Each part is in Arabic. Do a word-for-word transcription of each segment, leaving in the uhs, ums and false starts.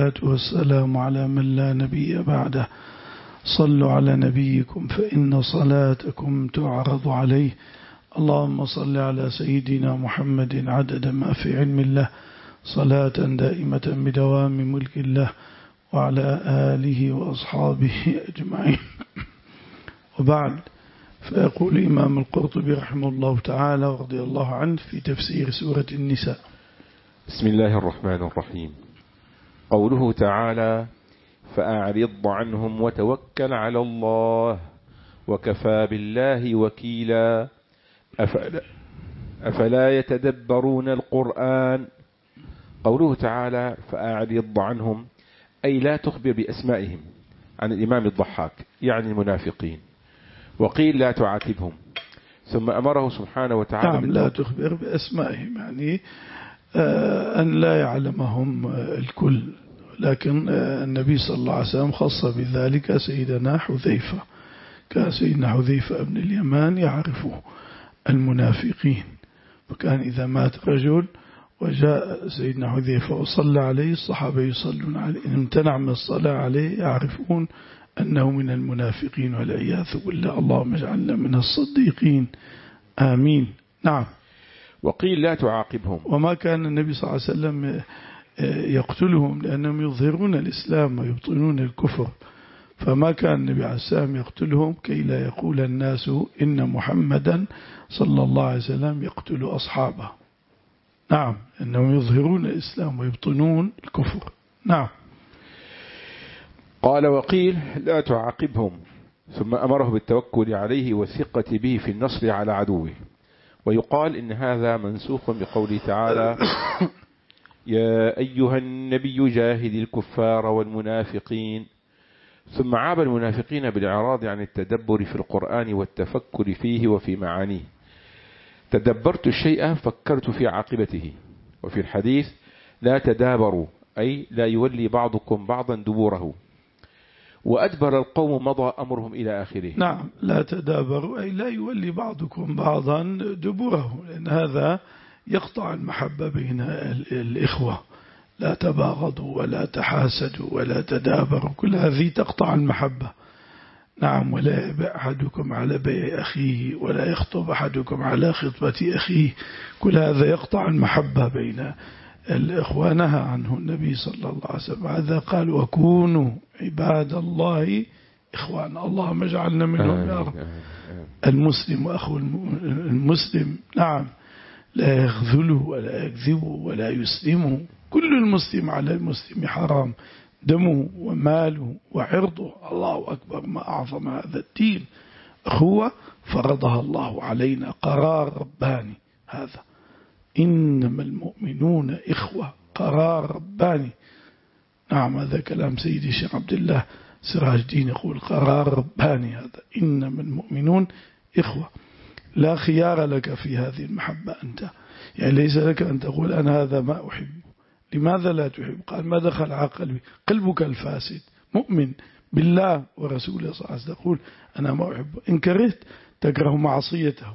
والصلاة والسلام على من لا نبي بعده. صلوا على نبيكم فإن صلاتكم تعرض عليه. اللهم صل على سيدنا محمد عدد ما في علم الله، صلاة دائمة بدوام ملك الله، وعلى آله وأصحابه أجمعين. وبعد، فيقول الإمام القرطبي رحمه الله تعالى ورضي الله عنه في تفسير سورة النساء: بسم الله الرحمن الرحيم. قوله تعالى: فأعرض عنهم وتوكل على الله وكفى بالله وكيلا. أفلا, أفلا يتدبرون القرآن. قوله تعالى فأعرض عنهم أي لا تخبر بأسمائهم عن الإمام الضحاك يعني المنافقين، وقيل لا تعاتبهم. ثم أمره سبحانه وتعالى نعم لا تخبر بأسمائهم يعني أن لا يعلمهم الكل، لكن النبي صلى الله عليه وسلم خص بذلك سيدنا حذيفة. كان سيدنا حذيفة بن اليمان يعرفه المنافقين، وكان إذا مات رجل وجاء سيدنا حذيفة وصلى عليه الصحابة يصلون عليه، إن امتنع من الصلاة عليه يعرفون أنه من المنافقين والعياذ بالله. اللهم اجعلنا من الصديقين آمين. نعم. وقيل لا تعاقبهم. وما كان النبي صلى الله عليه وسلم يقتلهم لأنهم يظهرون الإسلام ويبطنون الكفر، فما كان النبي عليه السلام يقتلهم كي لا يقول الناس إن محمدا صلى الله عليه وسلم يقتل أصحابه. نعم، أنهم يظهرون الإسلام ويبطنون الكفر. نعم. قال وقيل لا تعاقبهم، ثم أمره بالتوكل عليه والثقة به في النصر على عدوه. ويقال إن هذا منسوخ بقوله تعالى: يا أيها النبي جاهد الكفار والمنافقين. ثم عاب المنافقين بالإعراض عن التدبر في القرآن والتفكر فيه وفي معانيه. تدبرت الشيء فكرت في عاقبته. وفي الحديث لا تدابروا أي لا يولي بعضكم بعضا دبوره. وأدبر القوم مضى أمرهم إلى آخره. نعم، لا تدابروا أي لا يولي بعضكم بعضا دبوره، لأن هذا يقطع المحبة بين الإخوة. لا تباغضوا ولا تحاسدوا ولا تدابروا، كل هذه تقطع المحبة. نعم. ولا يبيع أحدكم على بيع أخيه ولا يخطب أحدكم على خطبة أخيه، كل هذا يقطع المحبة بين الإخوة. نهى عنه النبي صلى الله عليه وسلم. هذا قال: وكونوا عباد الله إخوان. اللهم اجعلنا منهم يا رب. المسلم وأخو المسلم نعم لا يخذله ولا يكذبه ولا يسلمه. كل المسلم على المسلم حرام دمه وماله وعرضه. الله أكبر، ما أعظم هذا الدين. أخوة فرضها الله علينا، قرار رباني هذا. إنما المؤمنون إخوة، قرار رباني. نعم، هذا كلام سيدي الشيخ عبد الله سراج الدين، يقول قرار رباني هذا. إنما المؤمنون إخوة، لا خيار لك في هذه المحبة أنت، يعني ليس لك أن تقول أنا هذا ما أحب. لماذا لا تحب؟ قال: ما دخل على قلبي. قلبك الفاسد مؤمن بالله ورسوله صلى الله عليه وسلم تقول أنا ما أحب. إن كرهت تكره معصيته،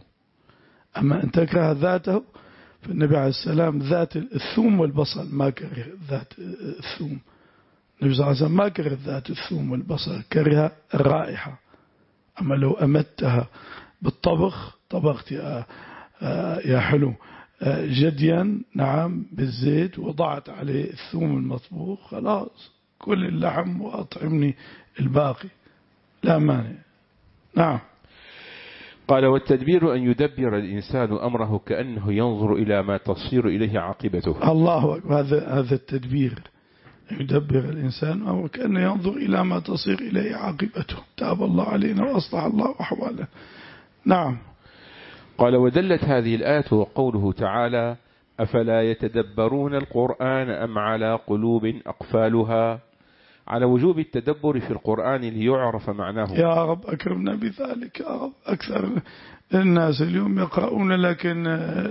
أما أن تكره ذاته فالنبي عليه السلام ذات الثوم والبصل ما كره ذات الثوم. النبي صلى الله عليه وسلم ما كره ذات الثوم والبصل، كره الرائحة. أما لو أمتها بالطبخ، طبخت يا, يا حلو جديا نعم بالزيت، وضعت عليه الثوم المطبوخ، خلاص كل اللحم وأطعمني الباقي، لا مانع. نعم. قال: والتدبير أن يدبر الإنسان أمره كأنه ينظر إلى ما تصير إليه عاقبته. الله أكبر، هذا هذا التدبير، يدبر الإنسان أمره كأنه ينظر إلى ما تصير إليه عاقبته. تاب الله علينا وأصلح الله أحواله. نعم. قال: ودلت هذه الآية وقوله تعالى: أفلا يتدبرون القرآن أم على قلوب أقفالها، على وجوب التدبر في القرآن ليعرف معناه. يا رب أكرمنا بذلك يا رب. أكثر الناس اليوم يقرؤون لكن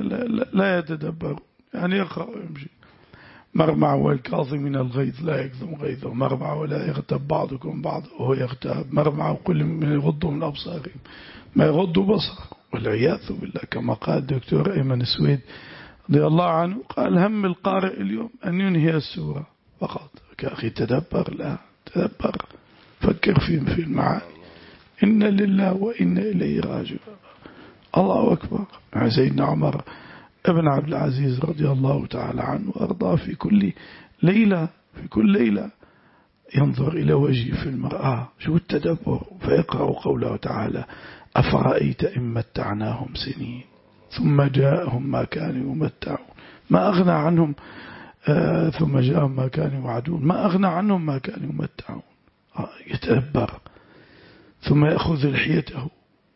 لا يتدبرون، يعني يقرأ ويمشي. مرمع والكاظم من الغيظ لا يكظم غيظه، مرمع ولا يغتب بعضكم بعض وهو يغتاب، مرمع وكل من يغضوا من أبصارهم ما يغضوا بصر، والعياذ بالله. كما قال الدكتور أيمن السويد رضي الله عنه، قال: هم القارئ اليوم أن ينهي السورة فقط، يا أخي تدبر، لا تدبر، فكر في في المعاني. إن لله وإنا إليه راجعون. الله أكبر. سيدنا عمر ابن عبد العزيز رضي الله تعالى عنه وأرضاه في كل ليلة في كل ليلة ينظر إلى وجهه في المرآة، شو التدبر، فيقرأ قوله تعالى: أفرأيت إن متعناهم سنين ثم جاءهم ما كانوا يمتعون ما أغنى عنهم آه ثم جاءهم ما كانوا يوعدون ما أغنى عنهم ما كانوا يمتعون. آه يتدبر، ثم يأخذ لحيته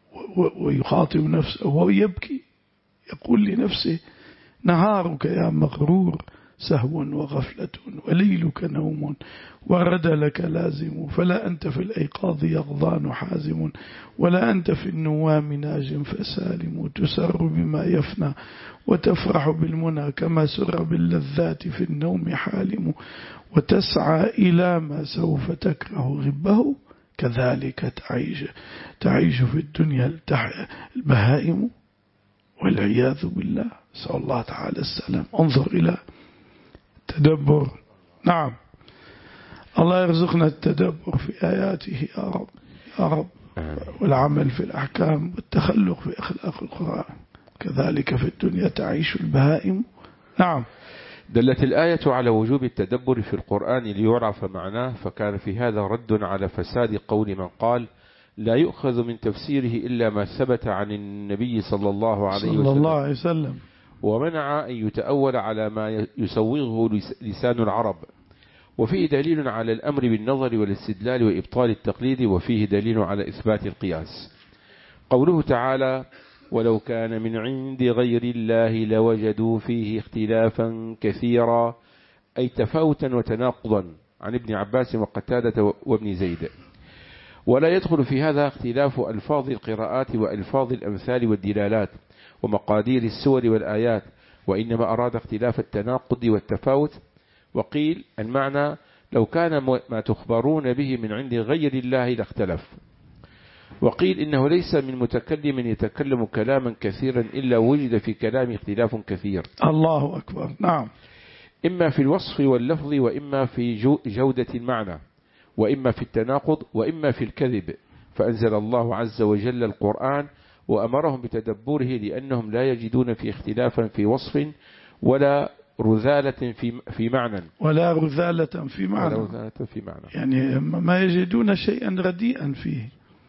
ويخاطب نفسه ويبكي، يقول لنفسه: نهارك يا مغرور سهو وغفلة، وليلك نوم، ورد لك لازم، فلا أنت في الأيقاظ يغضان حازم، ولا أنت في النوام ناج فسالم، تسر بما يفنى وتفرح بالمنى، كما سر باللذات في النوم حالم، وتسعى إلى ما سوف تكره غبه، كذلك تعيش تعيش في الدنيا البهائم، والعياذ بالله، نسأل الله تعالى السلام. انظر إلى تدبر. نعم، الله يرزقنا التدبر في آياته يا رب يا رب، والعمل في الأحكام والتخلق في أخلاق القرآن، كذلك في الدنيا تعيش البهائم. نعم. دلت الآية على وجوب التدبر في القرآن ليعرف معناه، فكان في هذا رد على فساد قول من قال: لا يؤخذ من تفسيره إلا ما ثبت عن النبي صلى الله عليه وسلم, صلى الله عليه وسلم، ومنع أن يتأول على ما يسوغه لسان العرب. وفيه دليل على الأمر بالنظر والاستدلال وإبطال التقليد، وفيه دليل على إثبات القياس. قوله تعالى: ولو كان من عند غير الله لوجدوا فيه اختلافا كثيرا، أي تفاوتا وتناقضا، عن ابن عباس وقتادة وابن زيد. ولا يدخل في هذا اختلاف ألفاظ القراءات وألفاظ الأمثال والدلالات ومقادير السور والآيات، وإنما أراد اختلاف التناقض والتفاوت. وقيل المعنى: لو كان ما تخبرون به من عند غير الله لاختلف. وقيل إنه ليس من متكلم يتكلم كلاما كثيرا إلا وجد في كلام اختلاف كثير. الله أكبر. نعم. إما في الوصف واللفظ، وإما في جودة المعنى، وإما في التناقض، وإما في الكذب. فأنزل الله عز وجل القرآن وأمرهم بتدبره، لأنهم لا يجدون في اختلافا في وصف ولا رذالة في في معنى ولا رذالة في معنى, ولا رذالة في معنى. يعني ما يجدون شيئا رديئا فيه.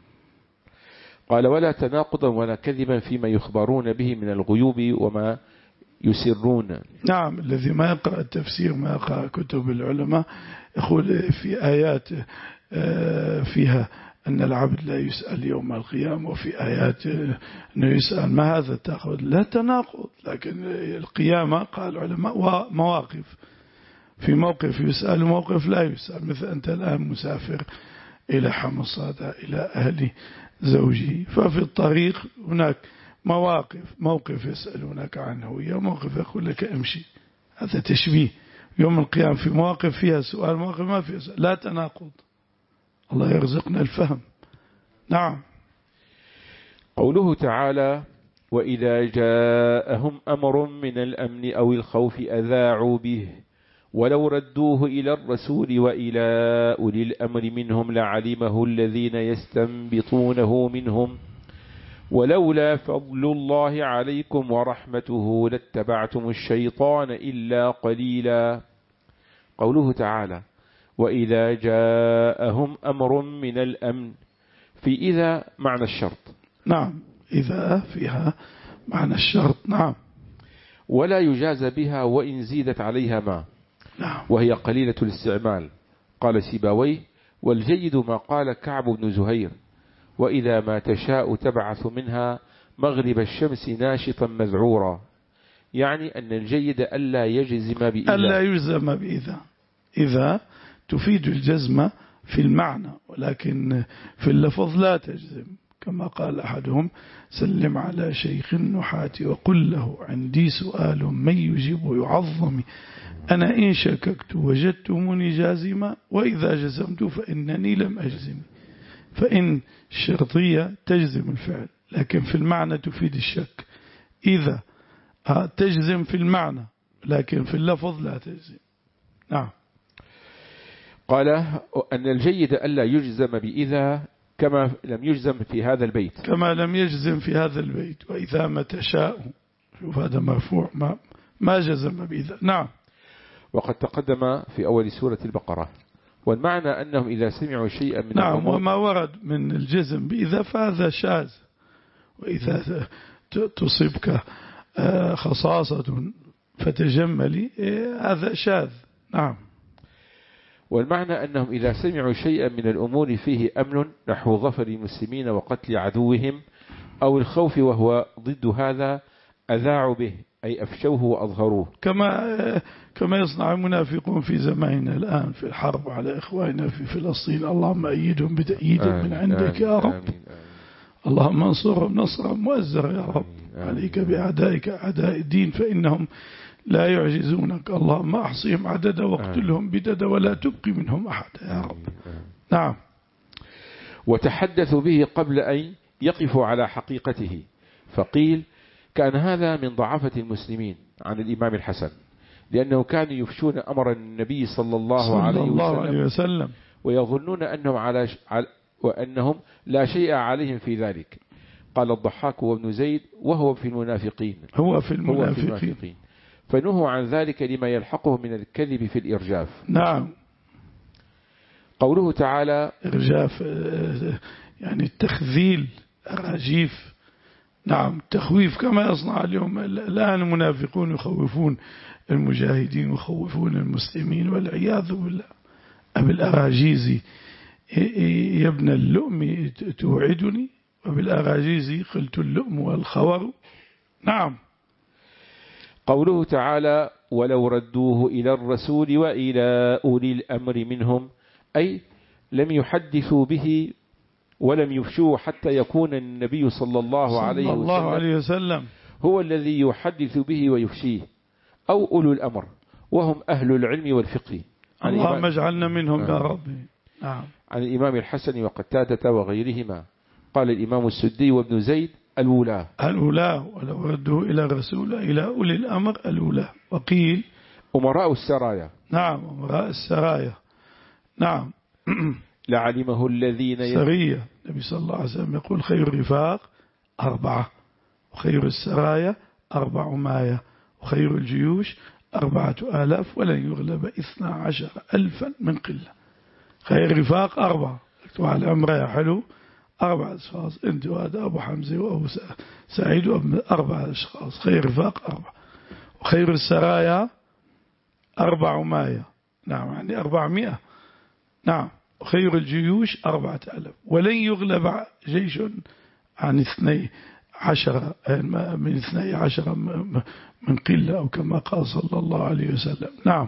قال: ولا تناقضا ولا كذبا فيما يخبرون به من الغيوب وما يسرون. نعم. الذي ما يقرأ التفسير، ما يقرأ كتب العلماء، يقول في آيات فيها أن العبد لا يسأل يوم القيامة، وفي آيات أنه يسأل. ما هذا تأخذ؟ لا تناقض، لكن القيامة قال العلماء مواقف، في موقف يسأل وموقف لا يسأل. مثل أنت الآن مسافر إلى حمصادة إلى أهل زوجه، ففي الطريق هناك مواقف، موقف يسألونك عنه وموقف يقول لك امشي. هذا تشبيه. يوم القيامة في مواقف فيها سؤال، مواقف ما فيها سؤال، لا تناقض. الله يرزقنا الفهم. نعم. قوله تعالى: وإذا جاءهم أمر من الأمن أو الخوف أذاعوا به، ولو ردوه إلى الرسول وإلى أولي الأمر منهم لعلمه الذين يستنبطونه منهم، ولولا فضل الله عليكم ورحمته لاتبعتم الشيطان إلا قليلا. قوله تعالى: وإذا جاءهم أمر من الأمن، في إذا معنى الشرط. نعم. إذا فيها معنى الشرط. نعم. ولا يجاز بها وإن زيدت عليها ما. نعم. وهي قليلة الاستعمال. قال سيباويه: والجيد ما قال كعب بن زهير: وإذا ما تشاء تبعث منها مغرب الشمس ناشطا مذعورا، يعني أن الجيد ألا يجزم بإذا. ألا يجزم بإذا. إذا تفيد الجزم في المعنى، ولكن في اللفظ لا تجزم، كما قال أحدهم: سلم على شيخ النحاة وقل له عندي سؤال من يجيب يعظم، أنا إن شككت وجدتمني جازما، وإذا جزمت فإنني لم أجزم. فإن الشرطية تجزم الفعل، لكن في المعنى تفيد الشك. إذا تجزم في المعنى، لكن في اللفظ لا تجزم. نعم. قال أن الجيد ألا يجزم بإذا كما لم يجزم في هذا البيت كما لم يجزم في هذا البيت وإذا ما تشاء. شوف هذا مرفوع ما, ما جزم بإذا. نعم. وقد تقدم في أول سورة البقرة. والمعنى أنهم إذا سمعوا شيئا من نعم وما ورد من الجزم بإذا فهذا شاذ. وإذا تصيبك خصاصة فتجملي هذا شاذ. نعم. والمعنى أنهم إذا سمعوا شيئا من الأمور فيه أمن نحو ظفر المسلمين وقتل عدوهم أو الخوف وهو ضد هذا أذاعوا به أي أفشوه وأظهروه كما كما يصنع المنافقون في زماننا الآن في الحرب على إخواننا في فلسطين. اللهم أيدهم بتأييد من عندك يا رب. آمين آمين. اللهم انصرهم نصرا مؤزرا يا رب. آمين. عليك بأعدائك أعداء الدين فإنهم لا يعجزونك. اللهم أحصيهم عددا واقتلهم بددا ولا تبقي منهم أحد يا رب. نعم. وتحدثوا به قبل أن يقفوا على حقيقته فقيل كان هذا من ضعفة المسلمين عن الإمام الحسن لأنه كانوا يفشون أمر النبي صلى الله, صلى عليه, الله وسلم عليه وسلم ويظنون أنهم, على ش... وأنهم لا شيء عليهم في ذلك. قال الضحاك وابن زيد وهو في المنافقين هو في المنافقين, هو في المنافقين. فنهوا عن ذلك لما يلحقه من الكذب في الإرجاف. نعم. قوله تعالى إرجاف يعني التخذيل الرجيف. نعم. تخويف كما يصنع اليوم الآن المنافقون يخوفون المجاهدين ويخوفون المسلمين والعياذ بالله. بالأراجيز يا ابن اللؤم توعدني وبالأراجيز قلت اللؤم والخور. نعم. قوله تعالى ولو ردوه إلى الرسول وإلى أولي الأمر منهم أي لم يحدثوا به ولم يفشوه حتى يكون النبي صلى الله عليه صلى الله وسلم عليه وسلم هو الذي يحدث به ويفشيه أو أولو الأمر وهم أهل العلم والفقه. اللهم اجعلنا منهم يا ربي. نعم. عن الإمام الحسن وقتادة وغيرهما قال الإمام السدي وابن زيد الولاة الولاة ولو ردوا إلى الرسول إلى أولي الأمر الولاة. وقيل أمراء السرايا. نعم أمراء السرايا. نعم. لعلمه الذين سرية. النبي صلى الله عليه وسلم يقول خير الرفاق أربعة وخير السرايا أربعمائة وخير الجيوش أربعة آلاف ولن يغلب إثنى عشر ألفا من قلة. خير رفاق أربعة. على الأمر يا حلو أربعة أشخاص أنت وهذا أبو حمزة وأبو سعيد أربعة أشخاص. خير رفاق أربعة. وخير السرايا أربعمائة. نعم يعني أربعمائة. نعم. وخير الجيوش أربعة آلاف ولن يغلب جيش عن اثني عشر من اثني عشر من قلة أو كما قال صلى الله عليه وسلم. نعم.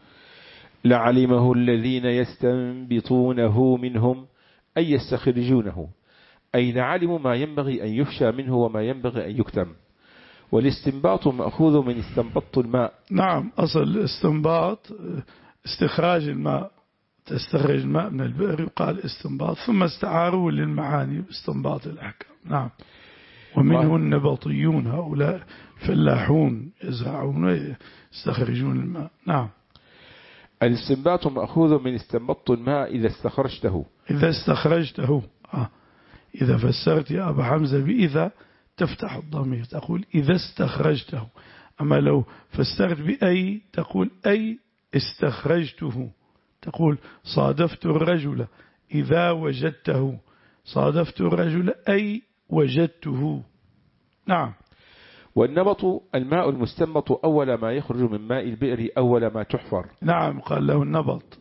لعلمه الذين يستنبطونه منهم أي يستخرجونه أي لعلموا ما ينبغي أن يفشى منه وما ينبغي أن يكتم. والاستنباط مأخوذ من استنبط الماء. نعم. أصل الاستنباط استخراج الماء. تستخرج الماء من البئر يقال استنباط ثم استعاروا للمعاني باستنباط الأحكام. نعم. ومنه النبطيون هؤلاء فلاحون يزرعون ويستخرجون الماء. نعم. الاستنباط مأخوذ من استنبط الماء إذا استخرجته. إذا استخرجته. آه. إذا فسرت يا أبا حمزة بإذا تفتح الضمير تقول إذا استخرجته. أما لو فسرت بأي تقول أي استخرجته. تقول صادفت الرجل إذا وجدته. صادفت الرجل أي وجدته. نعم. والنبط الماء المستنبط أول ما يخرج من ماء البئر أول ما تحفر. نعم. قال له النبط.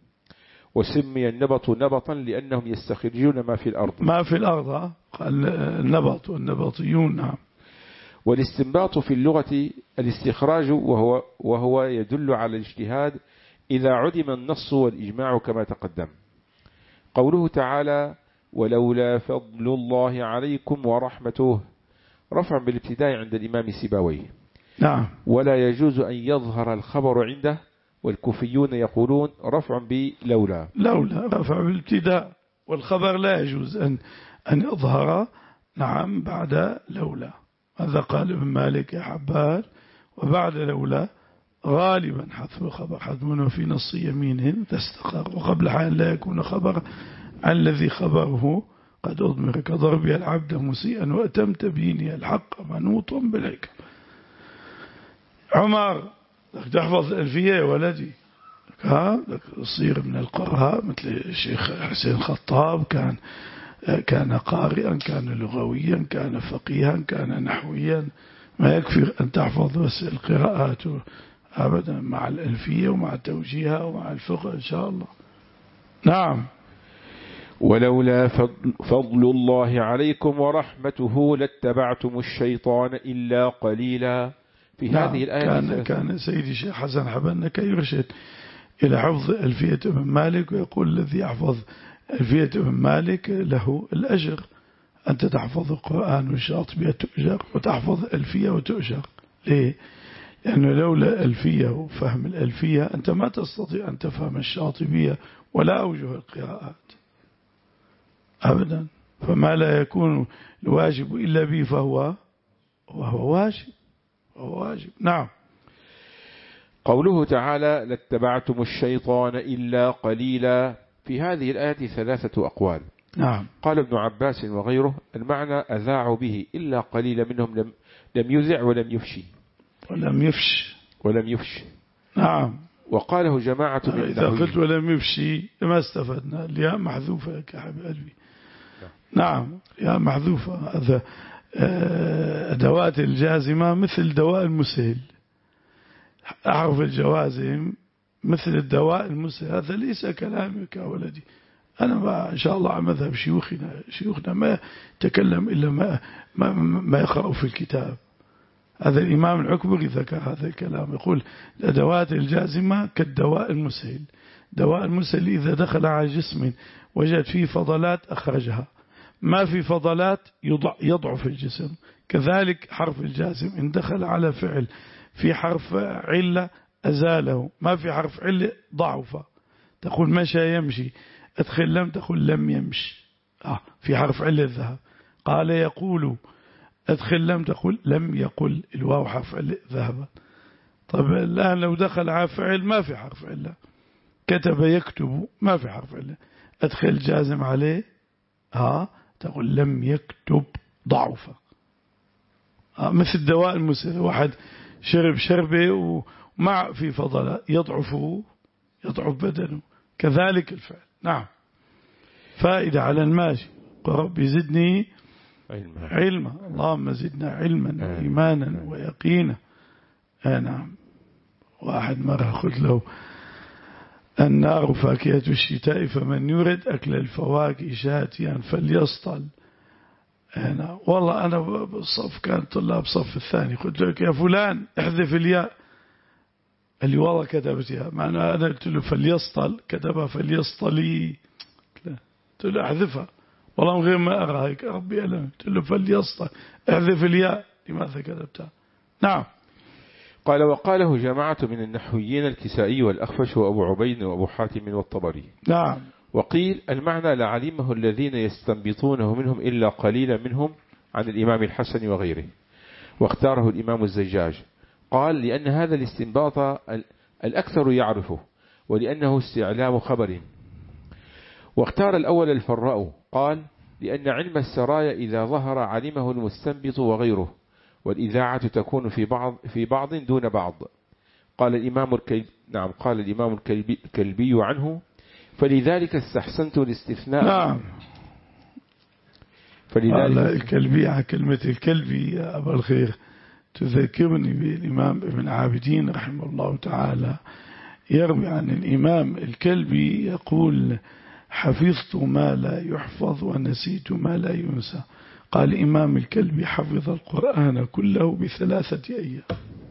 وسمي النبط نبطا لأنهم يستخرجون ما في الأرض. ما في الأرض. قال النبط والنبطيون. نعم. والاستنباط في اللغة الاستخراج وهو, وهو يدل على الاجتهاد إذا عدم النص والإجماع كما تقدم. قوله تعالى ولولا فضل الله عليكم ورحمته رفع بالابتداء عند الإمام سيبويه. نعم. ولا يجوز أن يظهر الخبر عنده والكوفيون يقولون رفع بلولا. لولا رفع بالابتداء والخبر لا يجوز أن أن يظهر. نعم. بعد لولا. هذا قال ابن مالك يا حبال. وبعد لولا غالبا حذف الخبر حتم في نص يمين تستقر، وقبل حال لا يكون خبر عن الذي خبره قد أضمر كضربي العبد مسيئا وأتم تبيني الحق منوط بالحكم. عمر لك تحفظ الألفية يا ولدي، ها لك تصير من القراء مثل الشيخ حسين خطاب، كان كان قارئا، كان لغويا، كان فقيها، كان نحويا، ما يكفي أن تحفظ بس القراءات أبدا مع الألفية ومع توجيهها ومع الفقه إن شاء الله. نعم. ولولا فضل, فضل الله عليكم ورحمته لاتبعتم الشيطان إلا قليلا. في نعم. هذه الآية كان, كان سيدي الشيخ حسن حبنك يرشد إلى حفظ ألفية ابن مالك، ويقول الذي يحفظ ألفية ابن مالك له الأجر، أنت تحفظ القرآن والشاطبية تؤجر، وتحفظ ألفية وتؤجر. ليه؟ لأنه لولا ألفية وفهم الألفية أنت ما تستطيع أن تفهم الشاطبية ولا أوجه القراءات أبدا. فما لا يكون الواجب إلا به فهو وهو واجب وهو واجب. نعم. قوله تعالى لاتبعتم الشيطان إلا قليلا، في هذه الآية ثلاثة أقوال. نعم. قال ابن عباس وغيره المعنى أذاعوا به إلا قليلا منهم لم, لم يذع ولم يفشي ولم يفش ولم يفش. نعم. وقاله جماعة من إذا قلت ولم يفشي ما استفدنا، الياء محذوفة يا حبيب قلبي. نعم الياء محذوفة. هذا أدوات الجازمة مثل دواء المسهل، أعرف الجوازم مثل الدواء المسهل، هذا ليس كلامك يا ولدي. أنا ما إن شاء الله على مذهب شيوخنا، شيوخنا ما يتكلم إلا ما, ما, ما يقرأ في الكتاب. هذا الإمام العكبري ذكر هذا الكلام، يقول الأدوات الجازمة كالدواء المسهل. دواء المسهل إذا دخل على جسم وجد فيه فضلات أخرجها، ما في فضلات يضعف الجسم. كذلك حرف الجازم إن دخل على فعل في حرف علة أزاله، ما في حرف علة ضعفه. تقول مشى يمشي، أدخل لم تقول لم يمشي، آه في حرف علة الذهب. قال يقول، أدخل لم تقول لم يقل، الواو حرف علة ذهب. طب الآن لو دخل على فعل ما في حرف علة، كتب يكتب ما في حرف علة، أدخل جازم عليه ها تقول لم يكتب ضعفه. آه مثل دواء المسهل، واحد شرب شربه ومع في فضل يضعفه يضعف بدنه، كذلك الفعل. نعم. فائدة على الماشي، ربي زدني علما, علما. اللهم زدنا علما وإيمانا ويقينا. آه نعم. واحد مرة خذ له النار فاكهة الشتاء فمن يرد أكل الفواكه شاتيا فليصطل. أنا والله أنا بالصف كان طلاب صف الثاني، قلت لك يا فلان احذف الياء، اللي والله كتبت ياء، معنى أنا قلت له فليصطل كتبها فليصطلي، قلت له احذفها والله من غير ما أرى هيك ربي ألم، قلت له فليصطل احذف الياء لماذا كتبتها. نعم. قال وقاله جماعة من النحويين الكسائي والأخفش وأبو عبيد وأبو حاتم والطبري. نعم. وقيل المعنى لعلمه الذين يستنبطونه منهم إلا قليلا منهم عن الإمام الحسن وغيره، واختاره الإمام الزجاج. قال لأن هذا الاستنباط الأكثر يعرفه، ولأنه استعلام خبر. واختار الأول الفراء، قال لأن علم السرايا إذا ظهر علمه المستنبط وغيره، والإذاعة تكون في بعض في بعض دون بعض. قال الإمام الكلبي نعم قال الإمام الكلبي, الكلبي عنه فلذلك استحسنت الاستثناء. نعم. فلذلك الكلبي على كلمة الكلبي يا أبا الخير تذكرني بالإمام ابن عابدين رحمه الله تعالى، يروي عن الإمام الكلبي يقول حفظت ما لا يحفظ ونسيت ما لا ينسى. قال الإمام الكلبي حفظ القرآن كله بثلاثة أيام،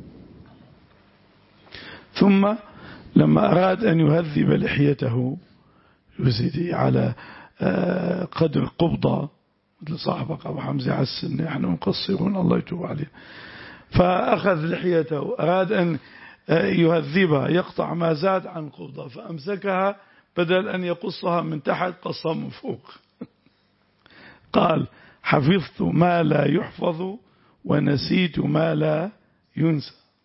ثم لما أراد أن يهذب لحيته يزيد على قدر قبضة مثل صاحبك أبو حمزة على السن، نحن مقصرون الله يتوب عليه، فأخذ لحيته أراد أن يهذبها يقطع ما زاد عن قبضة، فأمسكها بدل أن يقصها من تحت قصها من فوق. قال حفظت ما لا يحفظ ونسيت ما لا ينسى.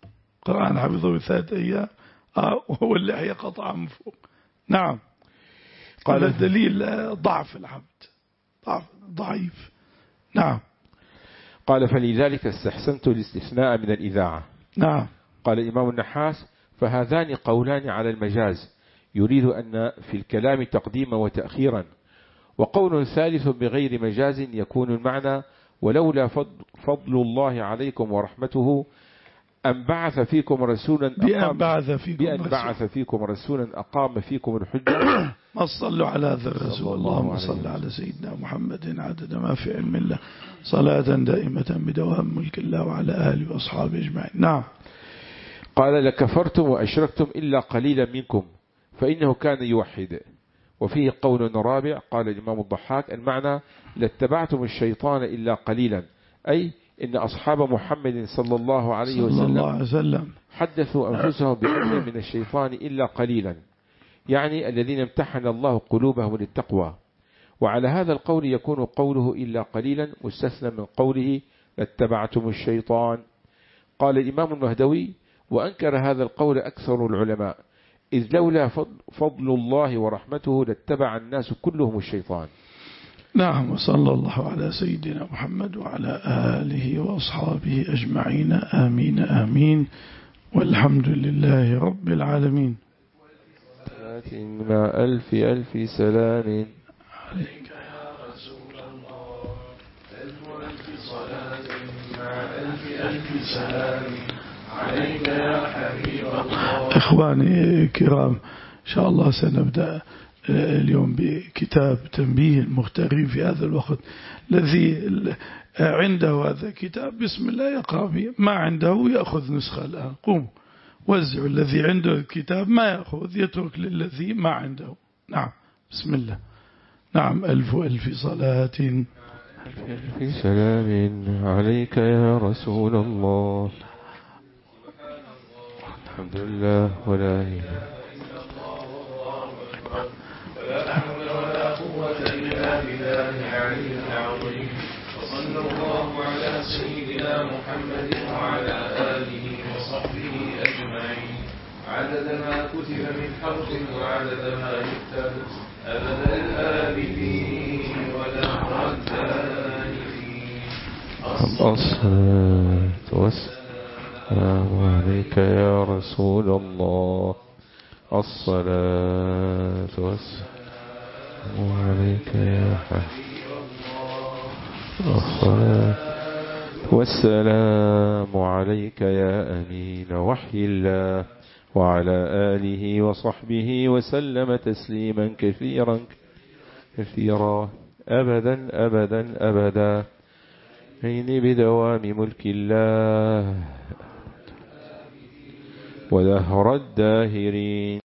القرآن حفظه بثلاثة أيام آه وهو اللحية قطع من فوق. نعم. قال الدليل ضعف العبد، ضعف ضعيف. نعم. قال فلذلك استحسنت الاستثناء من الإذاعة. نعم. قال الإمام النحاس فهذان قولان على المجاز يريد أن في الكلام تقديما وتأخيرا، وقول ثالث بغير مجاز يكون المعنى ولولا فضل الله عليكم ورحمته أن بعث فيكم رسولا بأن بعث فيكم, بأن بعث فيكم رسولا أقام فيكم الحجة ما صلوا على هذا الرسول. اللهم صل على سيدنا محمد عدد ما في علم الله صلاة دائمة بدوام ملك الله وعلى آله وأصحابه أجمعين. نعم. قال لكفرتم وأشركتم إلا قليلا منكم فإنه كان يوحد. وفيه قول رابع قال الإمام الضحاك المعنى لاتبعتم الشيطان إلا قليلا، أي إن أصحاب محمد صلى الله عليه وسلم, وسلم حدثوا أنفسهم بأن من الشيطان إلا قليلا، يعني الذين امتحن الله قلوبهم للتقوى. وعلى هذا القول يكون قوله إلا قليلا مستثنى من قوله لاتبعتم الشيطان. قال الإمام المهدوي وأنكر هذا القول أكثر العلماء، إذ لولا فضل الله ورحمته لاتبع الناس كلهم الشيطان. نعم. وصلى الله على سيدنا محمد وعلى آله وأصحابه أجمعين. آمين آمين والحمد لله رب العالمين. مع ألف ألف سلام عليك يا رسول الله، ألف ألف صلاة مع ألف ألف سلام عليك يا حبيب الله. إخواني الكرام، إن شاء الله سنبدأ اليوم بكتاب تنبيه المغترب في هذا الوقت. الذي عنده هذا الكتاب بسم الله يقرأ به، ما عنده يأخذ نسخة الآن. قوم وزعوا، الذي عنده الكتاب ما يأخذ يترك للذي ما عنده. نعم. بسم الله. نعم. ألف ألف صلاة ألف ألف سلام عليك يا رسول الله. الحمد لله ولا إله ولا حول ولا قوة إلا بالله العلي العظيم. وصلى الله على سيدنا محمد وعلى آله وصحبه أجمعين عدد ما كتب من حرف وعدد ما يكتب أبد الآبدين ودهر الدانين. الصلاة والسلام عليك يا رسول الله. الصلاة والسلام عليك يا حبيب الله. الصلاة والسلام عليك يا أمين وحي الله وعلى آله وصحبه وسلم تسليما كثيرا كثيرا أبدا أبدا أبدا حين بدوام ملك الله ودهر الداهرين.